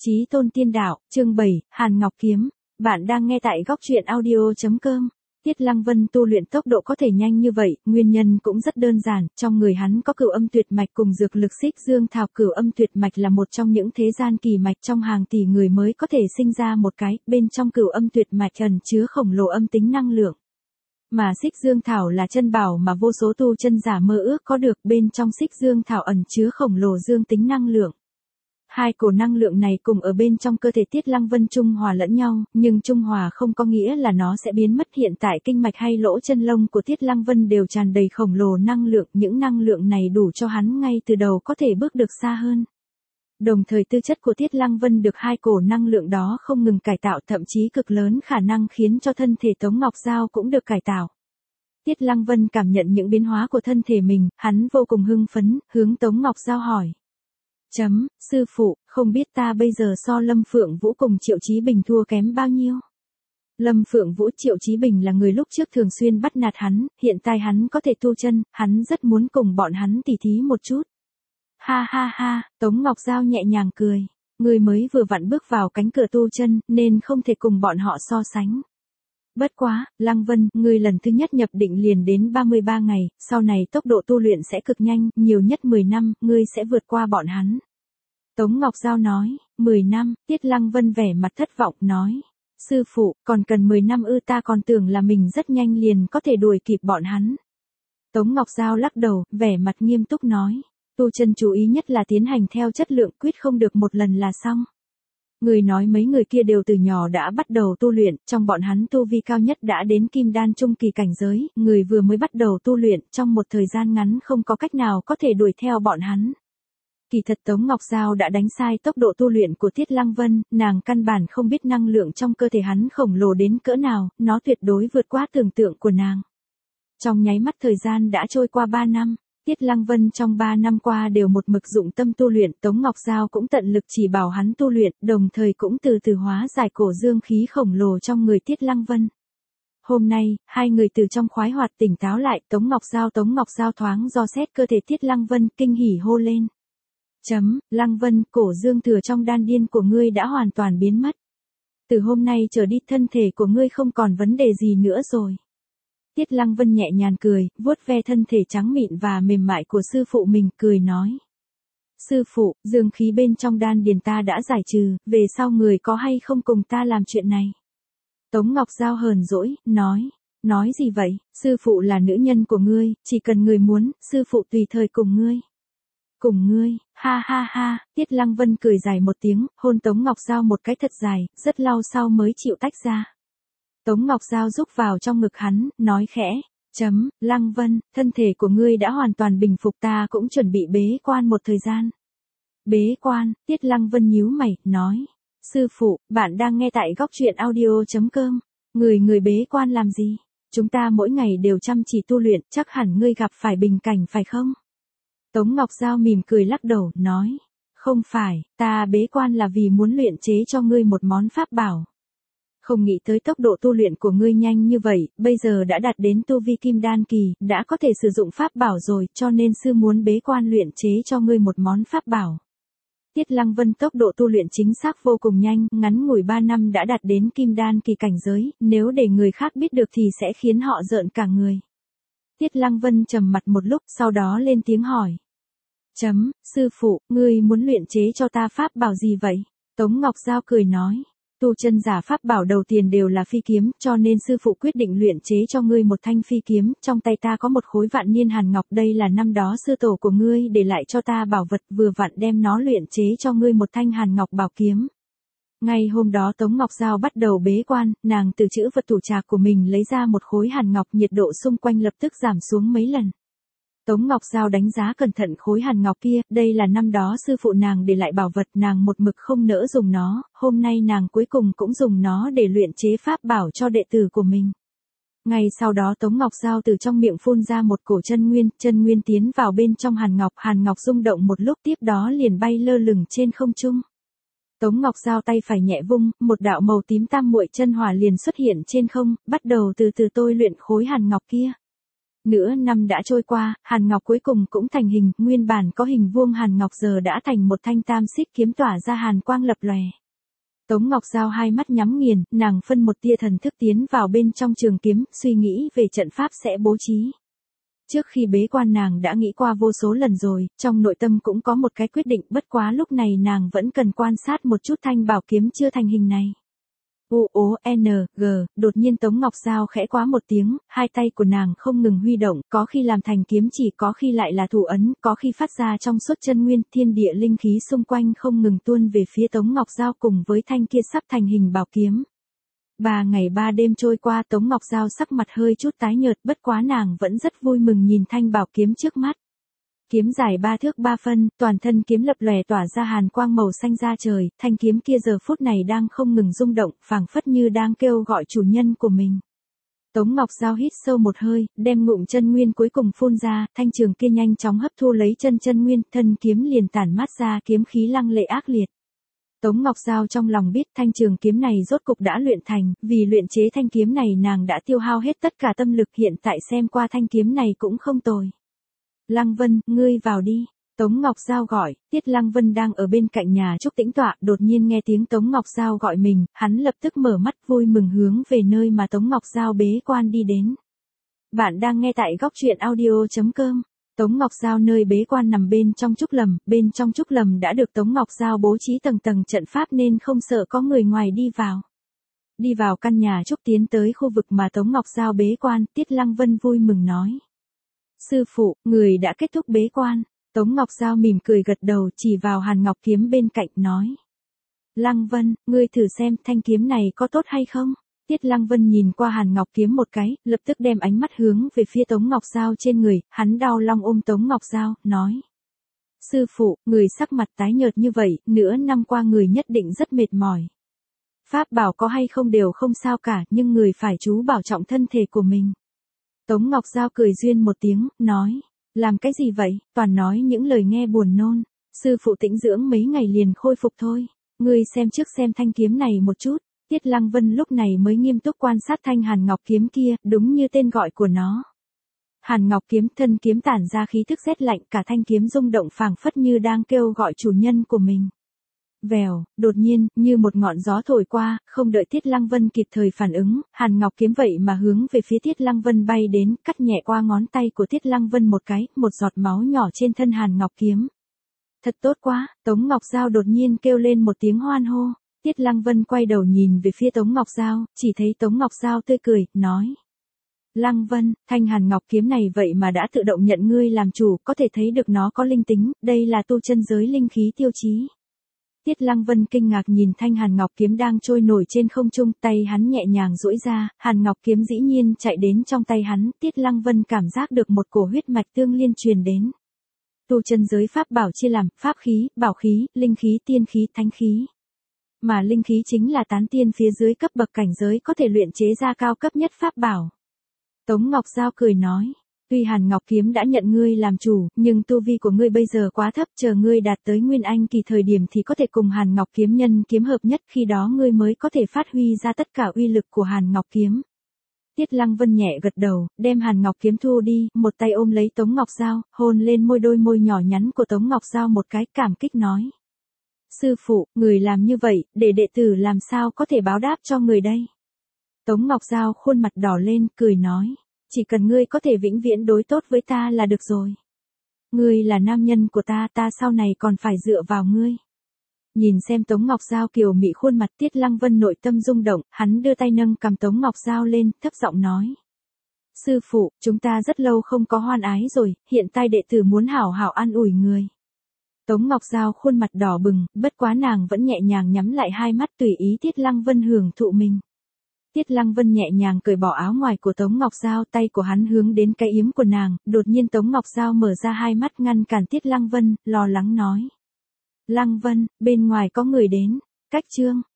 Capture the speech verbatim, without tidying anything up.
Chí tôn tiên đạo, chương bảy, Hàn Ngọc Kiếm. Bạn đang nghe tại góc truyện audio.com. Tiết Lăng Vân tu luyện tốc độ có thể nhanh như vậy, nguyên nhân cũng rất đơn giản, trong người hắn có cửu âm tuyệt mạch cùng dược lực xích dương thảo. Cửu âm tuyệt mạch là một trong những thế gian kỳ mạch trong hàng tỷ người mới có thể sinh ra một cái, bên trong cửu âm tuyệt mạch ẩn chứa khổng lồ âm tính năng lượng. Mà xích dương thảo là chân bảo mà vô số tu chân giả mơ ước có được, bên trong xích dương thảo ẩn chứa khổng lồ dương tính năng lượng. Hai cổ năng lượng này cùng ở bên trong cơ thể Tiết Lăng Vân trung hòa lẫn nhau, nhưng trung hòa không có nghĩa là nó sẽ biến mất. Hiện tại kinh mạch hay lỗ chân lông của Tiết Lăng Vân đều tràn đầy khổng lồ năng lượng, những năng lượng này đủ cho hắn ngay từ đầu có thể bước được xa hơn. Đồng thời tư chất của Tiết Lăng Vân được hai cổ năng lượng đó không ngừng cải tạo, thậm chí cực lớn khả năng khiến cho thân thể Tống Ngọc Giao cũng được cải tạo. Tiết Lăng Vân cảm nhận những biến hóa của thân thể mình, hắn vô cùng hưng phấn, hướng Tống Ngọc Giao hỏi. Chấm, sư phụ, không biết ta bây giờ so Lâm Phượng Vũ cùng Triệu Chí Bình thua kém bao nhiêu? Lâm Phượng Vũ Triệu Chí Bình là người lúc trước thường xuyên bắt nạt hắn, hiện tại hắn có thể tu chân, hắn rất muốn cùng bọn hắn tỉ thí một chút. Ha ha ha, Tống Ngọc Giao nhẹ nhàng cười, người mới vừa vặn bước vào cánh cửa tu chân, nên không thể cùng bọn họ so sánh. Bất quá, Lăng Vân, ngươi lần thứ nhất nhập định liền đến ba mươi ba ngày, sau này tốc độ tu luyện sẽ cực nhanh, nhiều nhất mười năm, ngươi sẽ vượt qua bọn hắn. Tống Ngọc Giao nói, mười năm, Tiết Lăng Vân vẻ mặt thất vọng nói. Sư phụ, còn cần mười năm ư? Ta còn tưởng là mình rất nhanh liền có thể đuổi kịp bọn hắn. Tống Ngọc Giao lắc đầu, vẻ mặt nghiêm túc nói. Tu chân chú ý nhất là tiến hành theo chất lượng, quyết không được một lần là xong. Người nói mấy người kia đều từ nhỏ đã bắt đầu tu luyện, trong bọn hắn tu vi cao nhất đã đến kim đan trung kỳ cảnh giới, người vừa mới bắt đầu tu luyện, trong một thời gian ngắn không có cách nào có thể đuổi theo bọn hắn. Kỳ thật Tống Ngọc Giao đã đánh sai tốc độ tu luyện của Tiết Lăng Vân, nàng căn bản không biết năng lượng trong cơ thể hắn khổng lồ đến cỡ nào, nó tuyệt đối vượt quá tưởng tượng của nàng. Trong nháy mắt thời gian đã trôi qua ba năm. Tiết Lăng Vân trong ba năm qua đều một mực dụng tâm tu luyện, Tống Ngọc Giao cũng tận lực chỉ bảo hắn tu luyện, đồng thời cũng từ từ hóa giải cổ dương khí khổng lồ trong người Tiết Lăng Vân. Hôm nay, hai người từ trong khoái hoạt tỉnh táo lại, Tống Ngọc Giao Tống Ngọc Giao thoáng dò xét cơ thể Tiết Lăng Vân, kinh hỉ hô lên. Chấm, Lăng Vân, cổ dương thừa trong đan điên của ngươi đã hoàn toàn biến mất. Từ hôm nay trở đi thân thể của ngươi không còn vấn đề gì nữa rồi. Tiết Lăng Vân nhẹ nhàng cười, vuốt ve thân thể trắng mịn và mềm mại của sư phụ mình, cười nói. Sư phụ, dương khí bên trong đan điền ta đã giải trừ, về sau người có hay không cùng ta làm chuyện này? Tống Ngọc Giao hờn dỗi, nói. Nói gì vậy, sư phụ là nữ nhân của ngươi, chỉ cần người muốn, sư phụ tùy thời cùng ngươi. Cùng ngươi, ha ha ha, Tiết Lăng Vân cười dài một tiếng, hôn Tống Ngọc Giao một cái thật dài, rất lâu sau mới chịu tách ra. Tống Ngọc Giao rúc vào trong ngực hắn, nói khẽ, chấm, Lăng Vân, thân thể của ngươi đã hoàn toàn bình phục, ta cũng chuẩn bị bế quan một thời gian. Bế quan, Tiết Lăng Vân nhíu mày, nói, sư phụ, bạn đang nghe tại góc truyện audio.com, người người bế quan làm gì? Chúng ta mỗi ngày đều chăm chỉ tu luyện, chắc hẳn ngươi gặp phải bình cảnh phải không? Tống Ngọc Giao mỉm cười lắc đầu, nói, không phải, ta bế quan là vì muốn luyện chế cho ngươi một món pháp bảo. Không nghĩ tới tốc độ tu luyện của ngươi nhanh như vậy, bây giờ đã đạt đến tu vi kim đan kỳ, đã có thể sử dụng pháp bảo rồi, cho nên sư muốn bế quan luyện chế cho ngươi một món pháp bảo. Tiết Lăng Vân tốc độ tu luyện chính xác vô cùng nhanh, ngắn ngủi ba năm đã đạt đến kim đan kỳ cảnh giới, nếu để người khác biết được thì sẽ khiến họ rợn cả người. Tiết Lăng Vân trầm mặt một lúc, sau đó lên tiếng hỏi. Chấm, sư phụ, ngươi muốn luyện chế cho ta pháp bảo gì vậy? Tống Ngọc Giao cười nói. Tu chân giả pháp bảo đầu tiên đều là phi kiếm, cho nên sư phụ quyết định luyện chế cho ngươi một thanh phi kiếm, trong tay ta có một khối vạn niên hàn ngọc, đây là năm đó sư tổ của ngươi để lại cho ta bảo vật, vừa vặn đem nó luyện chế cho ngươi một thanh hàn ngọc bảo kiếm. Ngay hôm đó Tống Ngọc Giao bắt đầu bế quan, nàng từ chữ vật tủ trạc của mình lấy ra một khối hàn ngọc, nhiệt độ xung quanh lập tức giảm xuống mấy lần. Tống Ngọc Giao đánh giá cẩn thận khối hàn ngọc kia, đây là năm đó sư phụ nàng để lại bảo vật, nàng một mực không nỡ dùng nó, hôm nay nàng cuối cùng cũng dùng nó để luyện chế pháp bảo cho đệ tử của mình. Ngay sau đó Tống Ngọc Giao từ trong miệng phun ra một cổ chân nguyên, chân nguyên tiến vào bên trong hàn ngọc, hàn ngọc rung động một lúc, tiếp đó liền bay lơ lửng trên không trung. Tống Ngọc Giao tay phải nhẹ vung, một đạo màu tím tam muội chân hỏa liền xuất hiện trên không, bắt đầu từ từ tôi luyện khối hàn ngọc kia. Nửa năm đã trôi qua, hàn ngọc cuối cùng cũng thành hình, nguyên bản có hình vuông hàn ngọc giờ đã thành một thanh tam xích kiếm tỏa ra hàn quang lập lòe. Tống Ngọc Giao hai mắt nhắm nghiền, nàng phân một tia thần thức tiến vào bên trong trường kiếm, suy nghĩ về trận pháp sẽ bố trí. Trước khi bế quan nàng đã nghĩ qua vô số lần rồi, trong nội tâm cũng có một cái quyết định, bất quá lúc này nàng vẫn cần quan sát một chút thanh bảo kiếm chưa thành hình này. U O N G, đột nhiên Tống Ngọc Giao khẽ quá một tiếng, hai tay của nàng không ngừng huy động, có khi làm thành kiếm chỉ, có khi lại là thủ ấn, có khi phát ra trong suốt chân nguyên, thiên địa linh khí xung quanh không ngừng tuôn về phía Tống Ngọc Giao cùng với thanh kia sắp thành hình bảo kiếm. Ba ngày ba đêm trôi qua, Tống Ngọc Giao sắc mặt hơi chút tái nhợt, bất quá nàng vẫn rất vui mừng nhìn thanh bảo kiếm trước mắt. Kiếm dài ba thước ba phân, toàn thân kiếm lập lòe tỏa ra hàn quang màu xanh da trời, thanh kiếm kia giờ phút này đang không ngừng rung động, phảng phất như đang kêu gọi chủ nhân của mình. Tống Ngọc Giao hít sâu một hơi, đem ngụm chân nguyên cuối cùng phun ra, thanh trường kia nhanh chóng hấp thu lấy chân chân nguyên, thân kiếm liền tản mát ra kiếm khí lăng lệ ác liệt. Tống Ngọc Giao trong lòng biết thanh trường kiếm này rốt cục đã luyện thành, vì luyện chế thanh kiếm này nàng đã tiêu hao hết tất cả tâm lực, hiện tại xem qua thanh kiếm này cũng không tồi. Lăng Vân, ngươi vào đi. Tống Ngọc Giao gọi, Tiết Lăng Vân đang ở bên cạnh nhà trúc tĩnh tọa, đột nhiên nghe tiếng Tống Ngọc Giao gọi mình, hắn lập tức mở mắt vui mừng hướng về nơi mà Tống Ngọc Giao bế quan đi đến. Bạn đang nghe tại góc truyện audio chấm com. Tống Ngọc Giao nơi bế quan nằm bên trong trúc lầm, bên trong trúc lầm đã được Tống Ngọc Giao bố trí tầng tầng trận pháp nên không sợ có người ngoài đi vào. Đi vào căn nhà trúc tiến tới khu vực mà Tống Ngọc Giao bế quan, Tiết Lăng Vân vui mừng nói. Sư phụ, người đã kết thúc bế quan. Tống Ngọc Giao mỉm cười gật đầu chỉ vào hàn ngọc kiếm bên cạnh nói. Lăng Vân, ngươi thử xem thanh kiếm này có tốt hay không? Tiết Lăng Vân nhìn qua hàn ngọc kiếm một cái, lập tức đem ánh mắt hướng về phía Tống Ngọc Giao trên người, hắn đau lòng ôm Tống Ngọc Giao, nói. Sư phụ, người sắc mặt tái nhợt như vậy, nửa năm qua người nhất định rất mệt mỏi. Pháp bảo có hay không đều không sao cả, nhưng người phải chú bảo trọng thân thể của mình. Tống Ngọc Giao cười duyên một tiếng, nói. Làm cái gì vậy, toàn nói những lời nghe buồn nôn. Sư phụ tĩnh dưỡng mấy ngày liền khôi phục thôi. Ngươi xem trước xem thanh kiếm này một chút. Tiết Lăng Vân lúc này mới nghiêm túc quan sát thanh hàn ngọc kiếm kia, đúng như tên gọi của nó. Hàn ngọc kiếm, thân kiếm tản ra khí thức rét lạnh, cả thanh kiếm rung động phảng phất như đang kêu gọi chủ nhân của mình. Vèo, đột nhiên, như một ngọn gió thổi qua, không đợi Tiết Lăng Vân kịp thời phản ứng, hàn ngọc kiếm vậy mà hướng về phía Tiết Lăng Vân bay đến, cắt nhẹ qua ngón tay của Tiết Lăng Vân một cái, một giọt máu nhỏ trên thân hàn ngọc kiếm. Thật tốt quá, Tống Ngọc Giao đột nhiên kêu lên một tiếng hoan hô. Tiết Lăng Vân quay đầu nhìn về phía Tống Ngọc Giao, chỉ thấy Tống Ngọc Giao tươi cười, nói. Lăng Vân, thanh hàn ngọc kiếm này vậy mà đã tự động nhận ngươi làm chủ, có thể thấy được nó có linh tính, đây là tu chân giới linh khí tiêu chí. Tiết Lăng Vân kinh ngạc nhìn thanh hàn ngọc kiếm đang trôi nổi trên không trung, tay hắn nhẹ nhàng duỗi ra, hàn ngọc kiếm dĩ nhiên chạy đến trong tay hắn, Tiết Lăng Vân cảm giác được một cổ huyết mạch tương liên truyền đến. Tu chân giới pháp bảo chia làm, pháp khí, bảo khí, linh khí, tiên khí, thánh khí. Mà linh khí chính là tán tiên phía dưới cấp bậc cảnh giới có thể luyện chế ra cao cấp nhất pháp bảo. Tống Ngọc Giao cười nói. Tuy hàn ngọc kiếm đã nhận ngươi làm chủ, nhưng tu vi của ngươi bây giờ quá thấp, chờ ngươi đạt tới nguyên anh kỳ thời điểm thì có thể cùng hàn ngọc kiếm nhân kiếm hợp nhất, khi đó ngươi mới có thể phát huy ra tất cả uy lực của hàn ngọc kiếm. Tiết Lăng Vân nhẹ gật đầu, đem hàn ngọc kiếm thu đi, một tay ôm lấy Tống Ngọc Giao, hôn lên môi đôi môi nhỏ nhắn của Tống Ngọc Giao một cái, cảm kích nói. Sư phụ, người làm như vậy, để đệ tử làm sao có thể báo đáp cho người đây? Tống Ngọc Giao khuôn mặt đỏ lên, cười nói. Chỉ cần ngươi có thể vĩnh viễn đối tốt với ta là được rồi. Ngươi là nam nhân của ta, ta sau này còn phải dựa vào ngươi. Nhìn xem Tống Ngọc Giao kiều mị khuôn mặt, Tiết Lăng Vân nội tâm rung động, hắn đưa tay nâng cầm Tống Ngọc Giao lên, thấp giọng nói. Sư phụ, chúng ta rất lâu không có hoan ái rồi, hiện tại đệ tử muốn hảo hảo an ủi người. Tống Ngọc Giao khuôn mặt đỏ bừng, bất quá nàng vẫn nhẹ nhàng nhắm lại hai mắt tùy ý Tiết Lăng Vân hưởng thụ mình. Tiết Lăng Vân nhẹ nhàng cởi bỏ áo ngoài của Tống Ngọc Giao, tay của hắn hướng đến cái yếm của nàng, đột nhiên Tống Ngọc Giao mở ra hai mắt ngăn cản Tiết Lăng Vân, lo lắng nói. Lăng Vân, bên ngoài có người đến, cách chương.